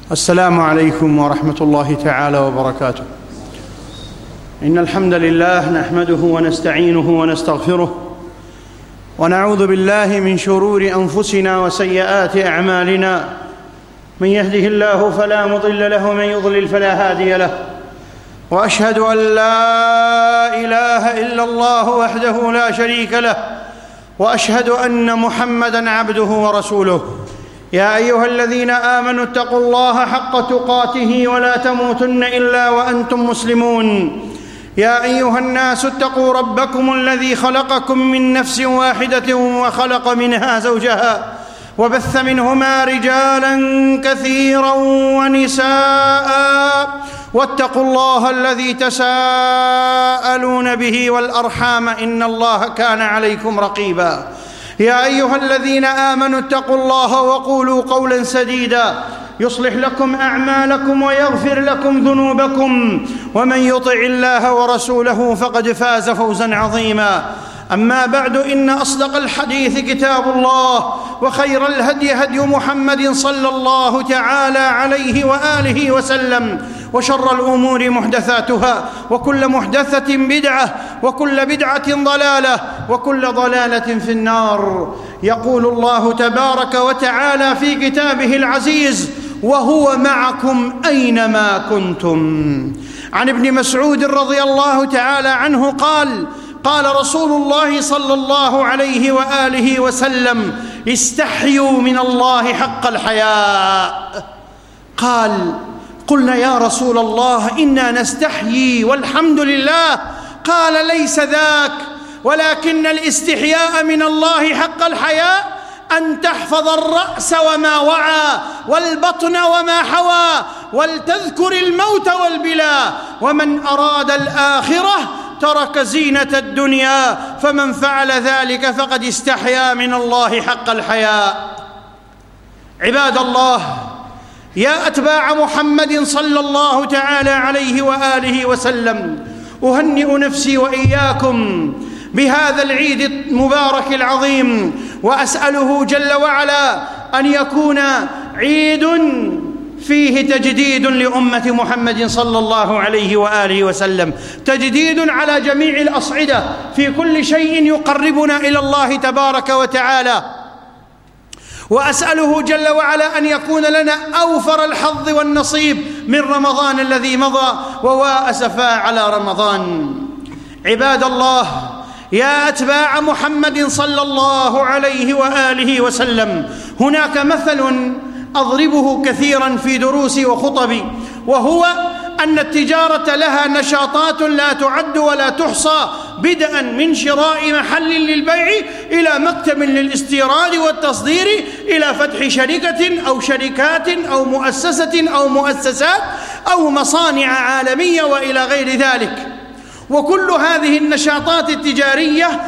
السلام عليكم ورحمة الله تعالى وبركاته. إن الحمد لله نحمده ونستعينه ونستغفره، ونعوذ بالله من شرور أنفسنا وسيئات أعمالنا. من يهده الله فلا مضل له ومن يضلل فلا هادي له، وأشهد أن لا إله إلا الله وحده لا شريك له، وأشهد أن محمدًا عبده ورسوله. يا أيها الذين آمنوا اتقوا الله حق تقاته ولا تموتن إلا وأنتم مسلمون. يا أيها الناس اتقوا ربكم الذي خلقكم من نفس واحدة وخلق منها زوجها، وبث منهما رجالا كثيرا ونساء، واتقوا الله الذي تساءلون به والأرحام إن الله كان عليكم رقيبا. يا أيها الذين آمنوا اتقوا الله وقولوا قولا سديدا يصلح لكم أعمالكم ويغفر لكم ذنوبكم، ومن يطع الله ورسوله فقد فاز فوزا عظيما. أما بعد، إن أصدق الحديث كتاب الله، وخير الهدي هدي محمد صلى الله تعالى عليه وآله وسلم، وشر الأمور محدثاتها، وكل محدثة بدعة، وكل بدعة ضلالة، وكل ضلالة في النار. يقول الله تبارك وتعالى في كتابه العزيز: وهو معكم أينما كنتم. عن ابن مسعود رضي الله تعالى عنه قال: قال رسول الله صلى الله عليه وآله وسلم: استحيوا من الله حق الحياء. قال: قلنا يا رسول الله إنا نستحيي والحمد لله. قال: ليس ذاك، ولكن الاستحياء من الله حق الحياء أن تحفظ الرأس وما وعى، والبطن وما حوى، ولتذكر الموت والبلا، ومن أراد الآخرة ترك زينة الدنيا، فمن فعل ذلك فقد استحيا من الله حق الحياء. عباد الله، يا أتباع محمد صلى الله تعالى عليه وآله وسلم، أهنئ نفسي وإياكم بهذا العيد المبارك العظيم، وأسأله جل وعلا أن يكون عيد فيه تجديد لأمة محمد صلى الله عليه وآله وسلم، تجديد على جميع الأصعدة في كل شيء يقربنا إلى الله تبارك وتعالى. وأسأله جل وعلا أن يكون لنا أوفر الحظ والنصيب من رمضان الذي مضى، وأسفا على رمضان. عباد الله، يا أتباع محمد صلى الله عليه وآله وسلم، هناك مثل أضربه كثيرا في دروسي وخطبي، وهو أن التجارة لها نشاطات لا تعد ولا تحصى، بدءا من شراء محل للبيع إلى مكتب للاستيراد والتصدير، إلى فتح شركة أو شركات أو مؤسسة أو مؤسسات أو مصانع عالمية وإلى غير ذلك. وكل هذه النشاطات التجارية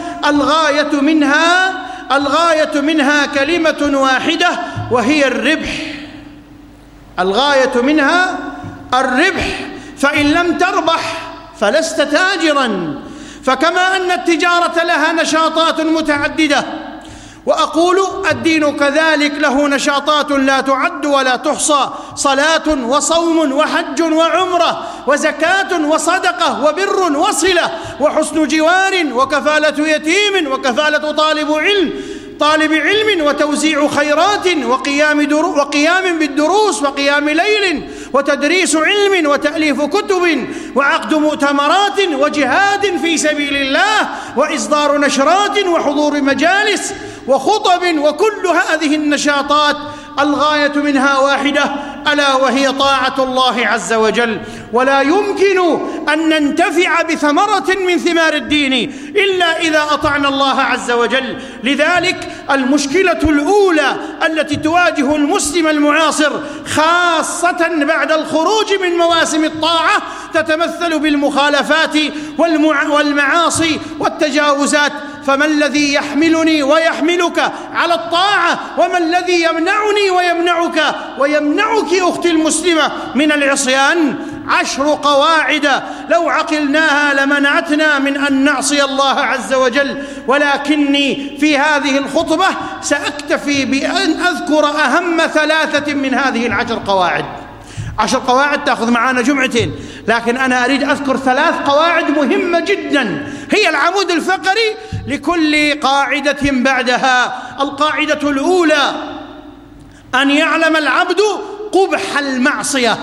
الغاية منها كلمة واحدة، وهي الربح. الغاية منها الربح، فإن لم تربح فلست تاجرا. فكما أن التجارة لها نشاطات متعددة، وأقول الدين كذلك له نشاطات لا تعد ولا تحصى: صلاة وصوم وحج وعمرة وزكاة وصدقة وبر وصلة وحسن جوار وكفالة يتيم وكفالة طالب علم وتوزيع خيرات وقيام بالدروس وقيام ليل وتدريس علم وتأليف كتب وعقد مؤتمرات وجهاد في سبيل الله وإصدار نشرات وحضور مجالس وخطب. وكل هذه النشاطات الغاية منها واحدة، ألا وهي طاعة الله عز وجل. ولا يمكن أن ننتفع بثمرة من ثمار الدين إلا إذا أطعنا الله عز وجل. لذلك المشكلة الأولى التي تواجه المسلم المعاصر، خاصة بعد الخروج من مواسم الطاعة، تتمثل بالمخالفات والمعاصي والتجاوزات. فما الذي يحملني ويحملك على الطاعة؟ وما الذي يمنعني ويمنعك أختي المسلمة من العصيان؟ 10 قواعد لو عقلناها لمنعتنا من أن نعصي الله عز وجل. ولكني في هذه الخطبة سأكتفي بأن أذكر أهم 3 من هذه ال10 قواعد. 10 قواعد تأخذ معانا جمعتين، لكن أنا أريد أذكر 3 قواعد مهمة جدا هي العمود الفقري لكل قاعدة بعدها. القاعدة الأولى: أن يعلم العبد قبح المعصية.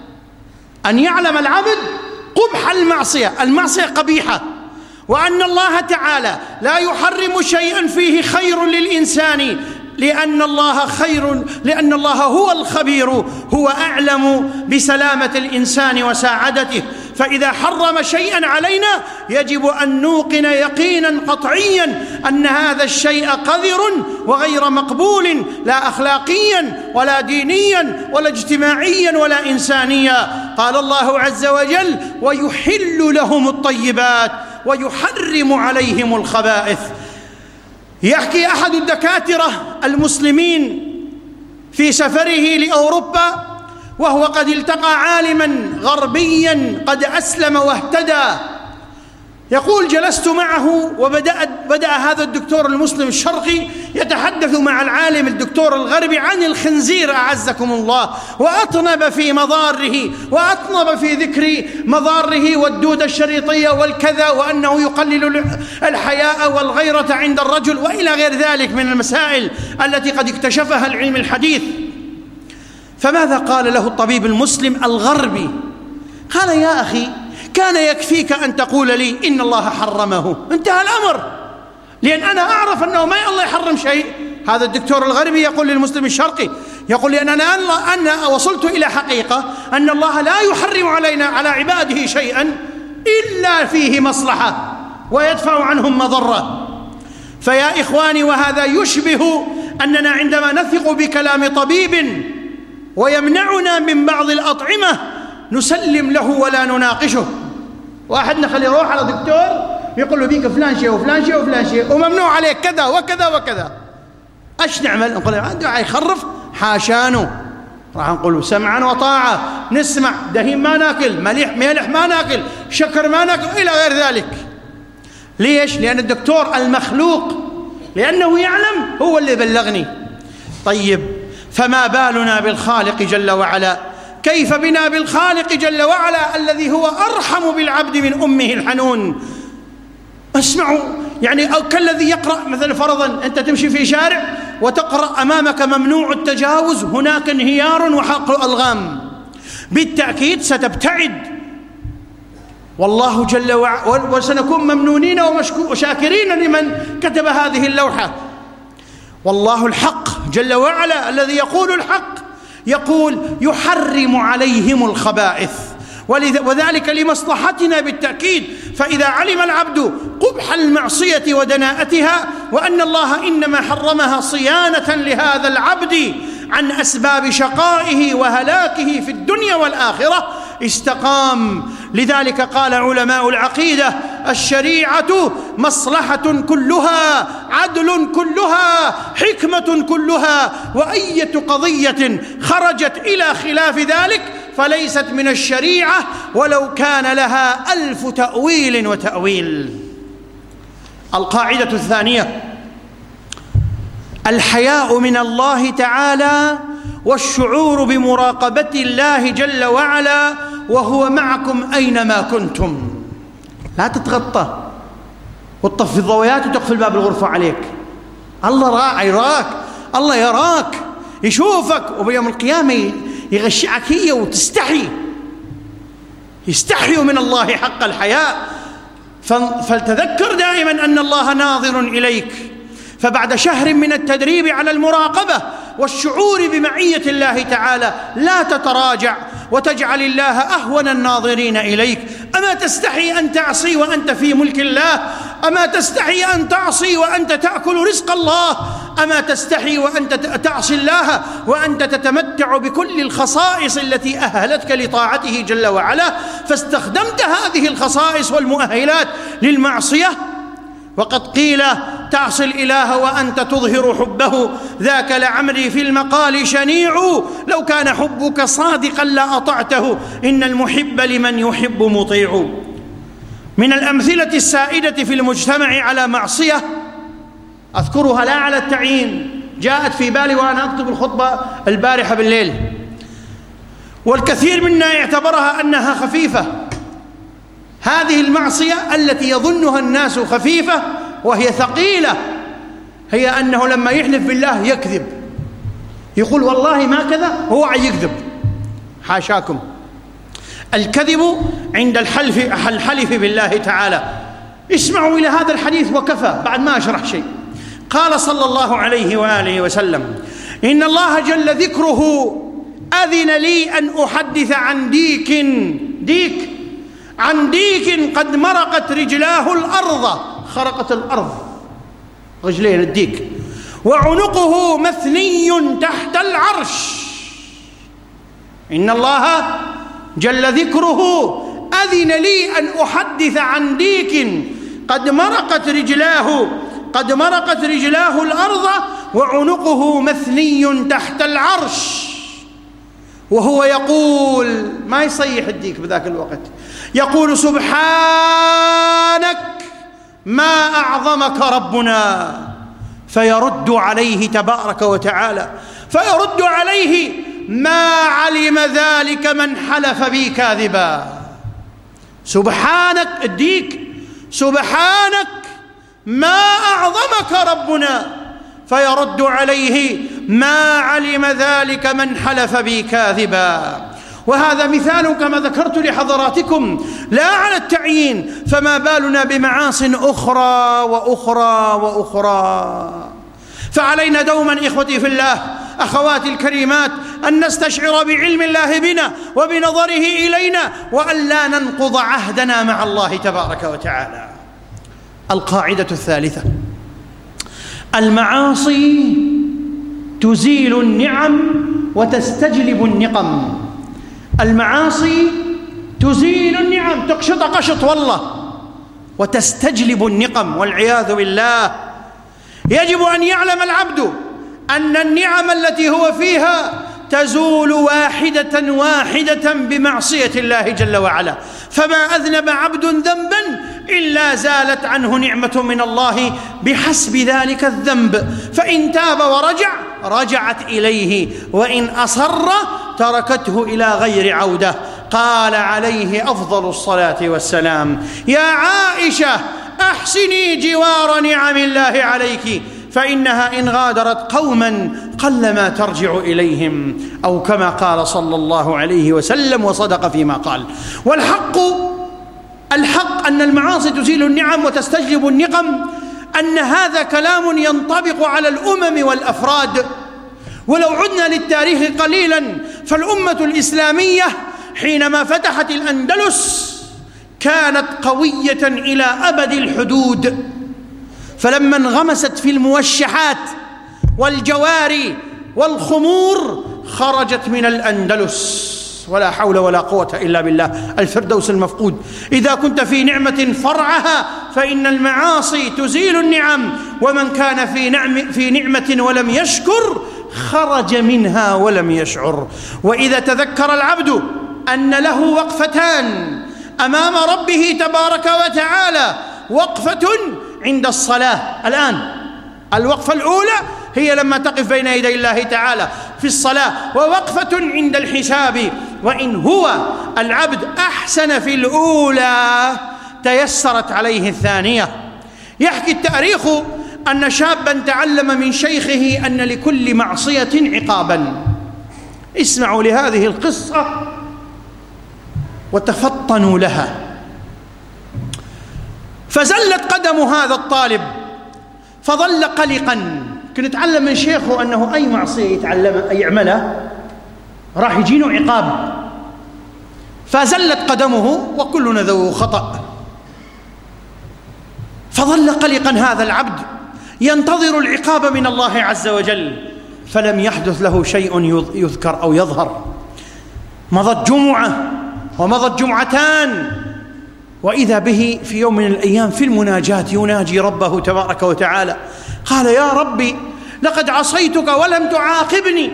أن يعلم العبد قبح المعصية، المعصية قبيحة، وأن الله تعالى لا يحرم شيئا فيه خير للإنسان، لأن الله هو الخبير، هو أعلم بسلامة الإنسان وسعادته. فإذا حرم شيئا علينا يجب أن نوقن يقينا قطعيا أن هذا الشيء قذر وغير مقبول، لا أخلاقيا ولا دينيا ولا اجتماعيا ولا إنسانيا. قال الله عز وجل: ويحل لهم الطيبات ويحرم عليهم الخبائث. يحكي أحد الدكاترة المسلمين في سفره لأوروبا وهو قد التقى عالما غربيا قد أسلم واهتدى، يقول: جلست معه وبدأ هذا الدكتور المسلم الشرقي يتحدث مع العالم الدكتور الغربي عن الخنزير أعزكم الله، وأطنب في مضاره، وأطنب في ذكر مضاره والدودة الشريطية والكذا، وأنه يقلل الحياء والغيرة عند الرجل، وإلى غير ذلك من المسائل التي قد اكتشفها العلم الحديث. فماذا قال له الطبيب المسلم الغربي؟ قال: يا أخي، كان يكفيك أن تقول لي إن الله حرمه، انتهى الأمر، لأن أنا أعرف أنه ما الله يحرم شيء. هذا الدكتور الغربي يقول للمسلم الشرقي، يقول: لأن أنا وصلت إلى حقيقة أن الله لا يحرم على عباده شيئا إلا فيه مصلحة ويدفع عنهم مضرة. فيا إخواني، وهذا يشبه أننا عندما نثق بكلام طبيب ويمنعنا من بعض الأطعمة نسلم له ولا نناقشه. واحد نخلي يروح على دكتور يقول له: بيك فلان شيء وفلان شيء وفلان شيء وممنوع عليك كذا وكذا وكذا، ايش نعمل؟ نقول له: عنده يخرف، حاشانه. راح نقول: سمعا وطاعة، نسمع، دهين ما ناكل، ملح ما ناكل، شكر ما ناكل، إلى غير ذلك. ليش؟ لأن الدكتور المخلوق، لأنه يعلم، هو اللي بلغني. طيب، فما بالنا بالخالق جل وعلا؟ كيف بنا بالخالق جل وعلا الذي هو أرحم بالعبد من أمه الحنون؟ اسمعوا، يعني أو كالذي يقرأ مثلا فرضا أنت تمشي في شارع وتقرأ أمامك ممنوع التجاوز، هناك انهيار وحق ألغام، بالتأكيد ستبتعد. والله جل وعلا، وسنكون ممنونين وشاكرين لمن كتب هذه اللوحة. والله الحق جل وعلا الذي يقول الحق يقول: يحرم عليهم الخبائث، وذلك لمصلحتنا بالتأكيد. فإذا علم العبد قبح المعصية ودناءتها، وأن الله إنما حرمها صيانة لهذا العبد عن أسباب شقائه وهلاكه في الدنيا والآخرة، استقام. لذلك قال علماء العقيدة: الشريعة مصلحة كلها، عدل كلها، حكمة كلها، وأية قضية خرجت إلى خلاف ذلك فليست من الشريعة ولو كان لها 1000 تأويل وتأويل. القاعدة الثانية: الحياء من الله تعالى والشعور بمراقبة الله جل وعلا وهو معكم أينما كنتم. لا تتغطى وتطفي الضويات وتقفل باب الغرفة عليك. الله راعي يراك، الله يراك، يشوفك، وبيوم القيامة يغشعك هي وتستحي. يستحيوا من الله حق الحياء. فلتذكر دائما أن الله ناظر إليك. فبعد شهر من التدريب على المراقبة والشعور بمعية الله تعالى لا تتراجع وتجعل الله أهون الناظرين إليك. أما تستحي أن تعصي وأنت في ملك الله؟ أما تستحي أن تعصي وأنت تأكل رزق الله؟ أما تستحي وأنت تعصي الله وأنت تتمتع بكل الخصائص التي أهلتك لطاعته جل وعلا، فاستخدمت هذه الخصائص والمؤهلات للمعصية؟ وقد قيل: تعصي الإله وأنت تظهر حبه، ذاك لعمري في المقال شنيع، لو كان حبك صادقا لأطعته، إن المحب لمن يحب مطيع. من الأمثلة السائدة في المجتمع على معصية أذكرها لا على التعيين، جاءت في بالي وأنا أكتب الخطبة البارحة بالليل، والكثير منا اعتبرها أنها خفيفة. هذه المعصية التي يظنها الناس خفيفة وهي ثقيلة هي أنه لما يحلف بالله يكذب، يقول والله ما كذا، هو يكذب. حاشاكم، الكذب عند الحلف بالله تعالى. اسمعوا إلى هذا الحديث وكفى بعد ما أشرح شيء. قال صلى الله عليه وآله وسلم: إن الله جل ذكره أذن لي أن أحدث عن ديك قد مرقت رجلاه الأرض، خرقت الأرض رجلين الديك، وعنقه مثني تحت العرش. إن الله جل ذكره أذن لي أن أحدث عن ديك قد مرقت رجلاه الأرض وعنقه مثني تحت العرش، وهو يقول، ما يصيح الديك بذاك الوقت، يقول: سبحانك ما أعظمك ربنا. فيرد عليه تبارك وتعالى، فيرد عليه: ما علم ذلك من حلف بي كاذبا. سبحانك الديك، سبحانك ما أعظمك ربنا. فيرد عليه: ما علم ذلك من حلف بي كاذبا. وهذا مثال كما ذكرت لحضراتكم لا على التعيين، فما بالنا بمعاصٍ أخرى وأخرى وأخرى. فعلينا دوما إخوتي في الله، أخواتي الكريمات، أن نستشعر بعلم الله بنا وبنظره إلينا، وأن لا ننقض عهدنا مع الله تبارك وتعالى. القاعدة الثالثة: المعاصي تزيل النعم وتستجلب النقم. المعاصي تزيل النعم، تقشط قشط والله، وتستجلب النقم والعياذ بالله. يجب أن يعلم العبد أن النعم التي هو فيها تزول واحدة واحدة بمعصية الله جل وعلا. فما أذنب عبد ذنبا إلا زالت عنه نعمة من الله بحسب ذلك الذنب، فإن تاب ورجع رجعت إليه، وإن أصر تركته إلى غير عودة. قال عليه أفضل الصلاة والسلام: يا عائشة أحسني جوار نعم الله عليك، فإنها إن غادرت قوما قلما ترجع إليهم، أو كما قال صلى الله عليه وسلم، وصدق فيما قال. والحق أن المعاصي تزيل النعم وتستجلب النقم، أن هذا كلام ينطبق على الأمم والأفراد. ولو عدنا للتاريخ قليلا، فالأمة الإسلامية حينما فتحت الأندلس كانت قوية إلى أبد الحدود، فلما انغمست في الموشحات والجواري والخمور خرجت من الأندلس، ولا حول ولا قوة إلا بالله، الفردوس المفقود. إذا كنت في نعمة فرعها فإن المعاصي تزيل النعم، ومن كان في نعمة ولم يشكر خرج منها ولم يشعر. وإذا تذكر العبد أن له وقفتان أمام ربه تبارك وتعالى، وقفة عند الصلاة الآن، الوقفة الأولى هي لما تقف بين يدي الله تعالى في الصلاة، ووقفة عند الحساب. وإن هو العبد أحسن في الأولى تيسرت عليه الثانية. يحكي التاريخ أن شابا تعلم من شيخه أن لكل معصية عقابا. اسمعوا لهذه القصة وتفطنوا لها. فزلت قدم هذا الطالب فظل قلقا، كان يتعلم من شيخه أنه أي معصية يعملها راح يجينه عقاب. فزلت قدمه، وكلنا ذو خطأ. فظل قلقا هذا العبد ينتظر العقاب من الله عز وجل، فلم يحدث له شيء يذكر أو يظهر. مضت جمعة ومضت جمعتان، وإذا به في يوم من الأيام في المناجاة يناجي ربه تبارك وتعالى، قال: يا ربي لقد عصيتك ولم تعاقبني.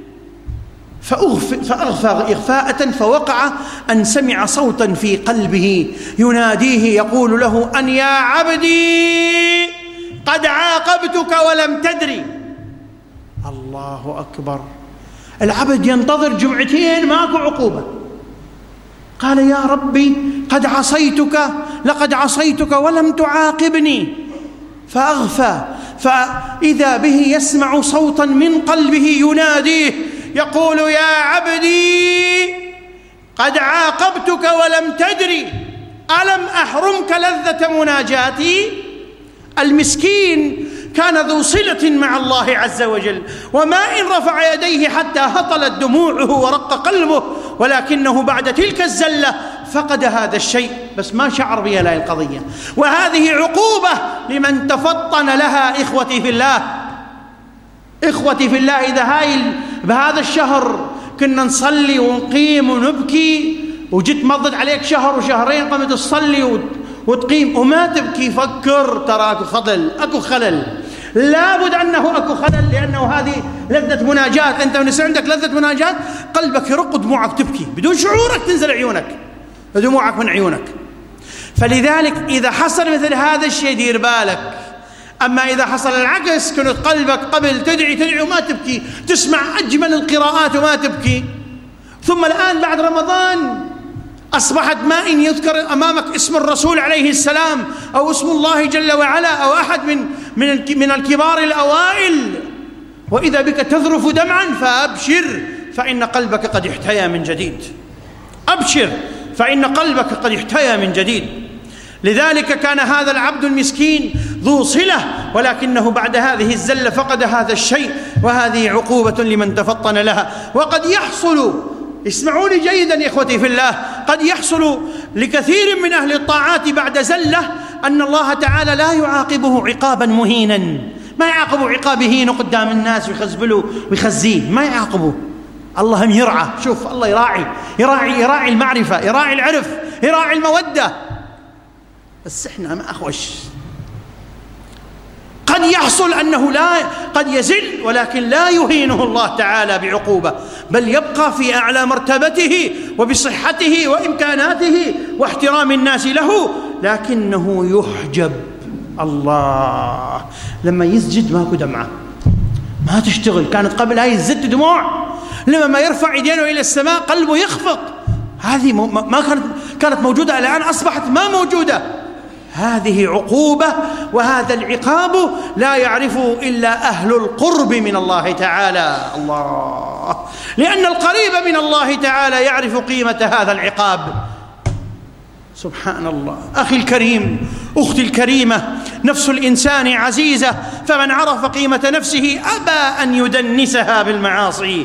فأغفى إغفاءة، فوقع أن سمع صوتا في قلبه يناديه يقول له: أن يا عبدي قد عاقبتك ولم تدري. الله أكبر. العبد ينتظر جمعتين ماكو عقوبة. قال يا ربي قد عصيتك، لقد عصيتك ولم تعاقبني، فأغفى، فإذا به يسمع صوتا من قلبه يناديه يقول يا عبدي قد عاقبتك ولم تدري، ألم أحرمك لذة مناجاتي؟ المسكين كان ذو صلة مع الله عز وجل، وما إن رفع يديه حتى هطلت دموعه ورق قلبه، ولكنه بعد تلك الزلة فقد هذا الشيء، بس ما شعر بها لا القضية. وهذه عقوبة لمن تفطن لها. إخوتي في الله، إخوتي في الله، إذا بهذا الشهر كنا نصلي ونقيم ونبكي، وجيت مضت عليك شهر وشهرين قمت تصلي وتقيم وما تبكي، فكر ترى أكو خلل، لابد أنه أكو خلل، لأنه هذه لذة مناجاة. أنت ونسى عندك لذة مناجاة قلبك يرق ودموعك تبكي بدون شعورك، تنزل عيونك دموعك من عيونك. فلذلك إذا حصل مثل هذا الشيء دير بالك. أما إذا حصل العكس، كنت قلبك قبل تدعي وما تبكي، تسمع أجمل القراءات وما تبكي، ثم الآن بعد رمضان أصبحت ما إن يذكر أمامك اسم الرسول عليه السلام أو اسم الله جل وعلا أو أحد من الكبار الأوائل، وإذا بك تذرف دمعا، فأبشر فإن قلبك قد احتيا من جديد. أبشر فإن قلبك قد احتيا من جديد. لذلك كان هذا العبد المسكين ذو صلة، ولكنه بعد هذه الزلة فقد هذا الشيء، وهذه عقوبة لمن تفطن لها. وقد يحصل، اسمعوني جيدا إخوتي في الله، قد يحصل لكثير من أهل الطاعات بعد زلة أن الله تعالى لا يعاقبه عقابا مهينا، ما يعاقبه عقاب هين قدام الناس ويخزبله ويخزيه، ما يعاقبه. الله هم يرعى، شوف الله يراعي المعرفة، يراعي العرف، يراعي المودة، بس احنا ما أخوش. قد يحصل أنه قد يزل، ولكن لا يهينه الله تعالى بعقوبة، بل يبقى في أعلى مرتبته وبصحته وإمكاناته واحترام الناس له، لكنه يحجب. الله لما يسجد ماكو دمعة، ما تشتغل. كانت قبل هاي الزت دموع، لما ما يرفع يدينه إلى السماء قلبه يخفق. هذه ما كانت موجودة، الآن أصبحت ما موجودة. هذه عقوبة، وهذا العقاب لا يعرفه إلا أهل القرب من الله تعالى. الله، لأن القريب من الله تعالى يعرف قيمة هذا العقاب. سبحان الله. أخي الكريم، أختي الكريمة، نفس الإنسان عزيزة، فمن عرف قيمة نفسه أبى أن يدنسها بالمعاصي،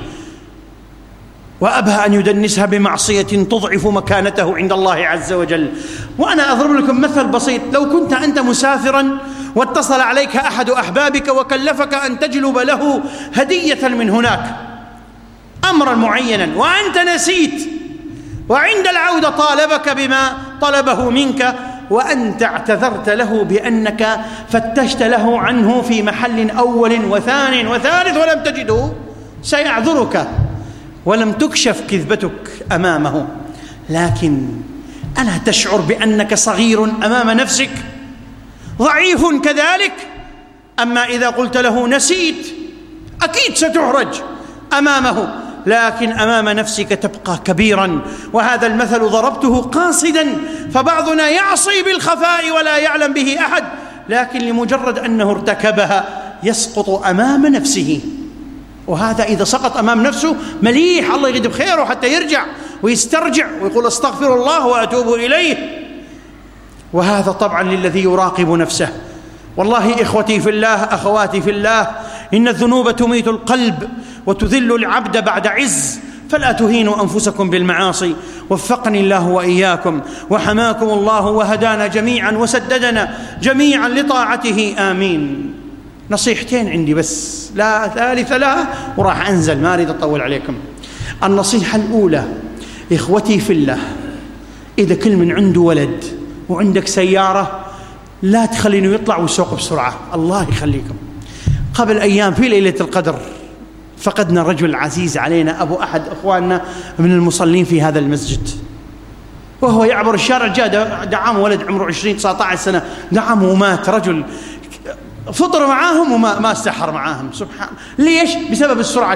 وأبى أن يدنسها بمعصية تضعف مكانته عند الله عز وجل. وأنا أضرب لكم مثل بسيط. لو كنت أنت مسافرا واتصل عليك أحد أحبابك وكلفك أن تجلب له هدية من هناك، أمرا معينا، وأنت نسيت، وعند العودة طالبك بما طلبه منك، وأنت اعتذرت له بأنك فتشت له عنه في محل أول وثان وثالث ولم تجده، سيعذرك ولم تكشف كذبتك أمامه. لكن ألا تشعر بأنك صغير أمام نفسك، ضعيف كذلك؟ أما إذا قلت له نسيت، أكيد ستعرج أمامه، لكن أمام نفسك تبقى كبيرا. وهذا المثل ضربته قاصدا، فبعضنا يعصي بالخفاء ولا يعلم به أحد، لكن لمجرد أنه ارتكبها يسقط أمام نفسه. وهذا إذا سقط أمام نفسه مليح، الله يجد بخيره حتى يرجع ويسترجع ويقول استغفر الله وأتوب إليه. وهذا طبعا للذي يراقب نفسه. والله إخوتي في الله، أخواتي في الله، إن الذنوب تميت القلب وتذل العبد بعد عز، فلا تهينوا أنفسكم بالمعاصي. وفقني الله وإياكم وحماكم الله وهدانا جميعا وسددنا جميعا لطاعته، آمين. نصيحتين عندي بس، لا ثالث لها، وراح أنزل، ما أريد أطول عليكم. النصيحة الأولى، إخوتي في الله، إذا كل من عنده ولد وعندك سيارة لا تخلينه يطلع ويسوق بسرعة، الله يخليكم. قبل أيام في ليلة القدر فقدنا رجل عزيز علينا، أبو أحد أخواننا من المصلين في هذا المسجد، وهو يعبر الشارع جاء دعامه ولد عمره 20-19 سنة، دعامه ومات. رجل فطر معاهم وما استحر معاهم، سبحان. ليش؟ بسبب السرعة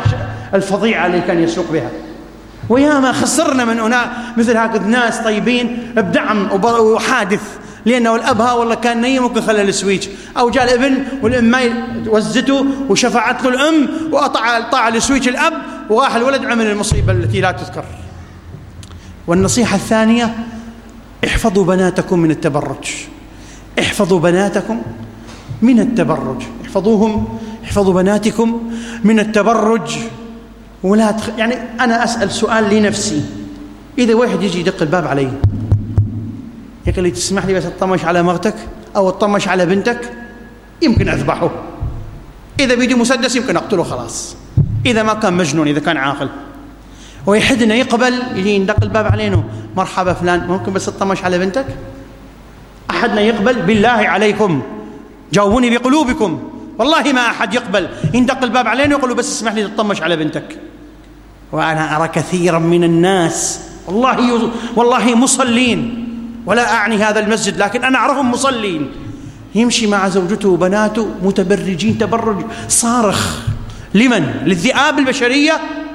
الفظيعة اللي كان يسوق بها. وياما خسرنا من مثل هكذا ناس طيبين بدعم وحادث، لأنه الأب والله كان نيم ممكن خلى السويتش، أو جاء الابن والأم ما وزته وشفعت له الأم وقطع السويتش الأب وراح الولد عمل المصيبة التي لا تذكر. والنصيحة الثانية: احفظوا بناتكم من التبرج. احفظوا بناتكم من التبرج، احفظوا بناتكم من التبرج. ولا يعني أنا أسأل سؤال لنفسي: إذا واحد يجي يدق الباب علي يقول لي تسمح لي بس اطمش على مرتك أو اطمش على بنتك، يمكن أذبحه. إذا بيدي مسدس يمكن أقتله خلاص، إذا ما كان مجنون، إذا كان عاقل. ويحدنا يقبل يجي يدق الباب علينا: مرحبا فلان، ممكن بس اطمش على بنتك؟ أحدنا يقبل؟ بالله عليكم جاوبوني بقلوبكم، والله ما أحد يقبل يندق الباب علينا ويقول له بس اسمح لي تطمش على بنتك. وأنا أرى كثيرا من الناس والله مصلين، ولا أعني هذا المسجد لكن أنا أعرفهم مصلين، يمشي مع زوجته وبناته متبرجين تبرج صارخ. لمن؟ للذئاب البشرية.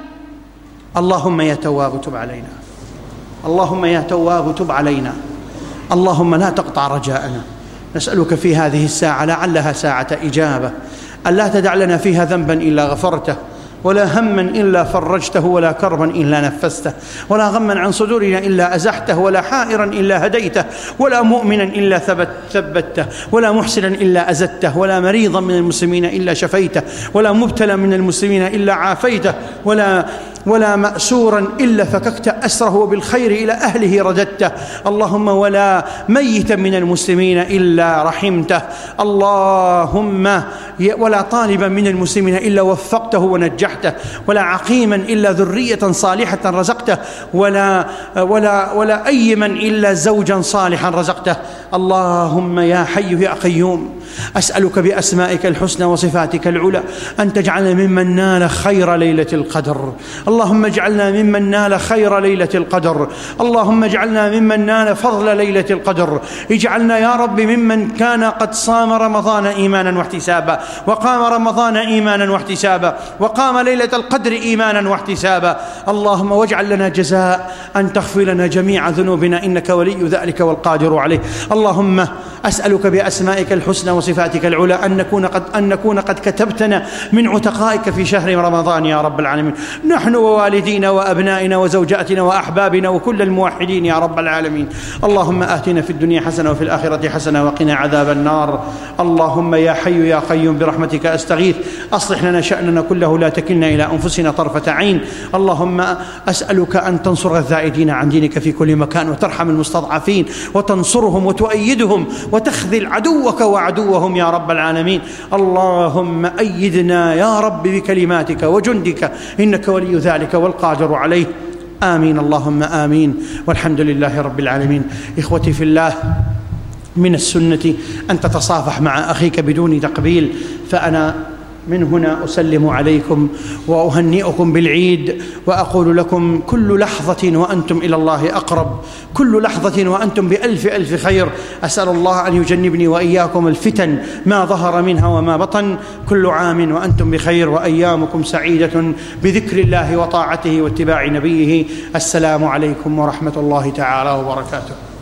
اللهم يا تواب تب علينا، اللهم يا تواب تب علينا، اللهم لا تقطع رجاءنا. نسألك في هذه الساعة لعلها ساعة إجابة أن لا تدع لنا فيها ذنبا إلا غفرته، ولا هما إلا فرجته، ولا كربا إلا نفسته، ولا غما عن صدورنا إلا أزحته، ولا حائرا إلا هديته، ولا مؤمنا إلا ثبته، ولا محسنا إلا أزدته، ولا مريضا من المسلمين إلا شفيته، ولا مبتلا من المسلمين إلا عافيته، ولا مأسورا إلا فككت أسره وبالخير إلى أهله رددته، اللهم ولا ميتا من المسلمين إلا رحمته، اللهم ولا طالبا من المسلمين إلا وفقته ونجحته، ولا عقيما إلا ذرية صالحة رزقته، ولا أيما إلا زوجا صالحا رزقته. اللهم يا حي يا قيوم أسألك بأسمائك الحسنى وصفاتك العلى أن تجعلنا ممن نال خير ليلة القدر. اللهم اجعلنا ممن نال خير ليلة القدر، اللهم اجعلنا ممن نال فضل ليلة القدر. اجعلنا يا رب ممن كان قد صام رمضان إيمانا واحتسابا، وقام رمضان إيمانا واحتسابا، وقام ليلة القدر إيمانا واحتسابا. اللهم واجعل لنا جزاء أن تغفر لنا جميع ذنوبنا إنك ولي ذلك والقادر عليه. اللهم أسألك بأسمائك الحسنى وصفاتك العلى أن نكون قد كتبتنا من عتقائك في شهر رمضان يا رب العالمين، نحن ووالدينا وأبنائنا وزوجاتنا وأحبابنا وكل الموحدين يا رب العالمين. اللهم آتنا في الدنيا حسنة وفي الآخرة حسنة وقنا عذاب النار. اللهم يا حي يا قيوم برحمتك أستغيث، أصلح لنا شأننا كله، لا تكلنا إلى أنفسنا طرفة عين. اللهم أسألك أن تنصر الذائدين عن دينك في كل مكان، وترحم المستضعفين وتنصرهم وتؤيدهم وتخذل عدوك وعدوهم يا رب العالمين. اللهم أيدنا يا رب بكلماتك وجندك إنك ولي ذلك والقادر عليه. آمين اللهم آمين، والحمد لله رب العالمين. إخوتي في الله، من السنة أن تتصافح مع أخيك بدون تقبيل، فأنا من هنا أسلم عليكم وأهنئكم بالعيد، وأقول لكم كل لحظة وأنتم إلى الله أقرب، كل لحظة وأنتم بألف ألف خير. أسأل الله أن يجنبني وإياكم الفتن ما ظهر منها وما بطن. كل عام وأنتم بخير، وأيامكم سعيدة بذكر الله وطاعته واتباع نبيه. السلام عليكم ورحمة الله تعالى وبركاته.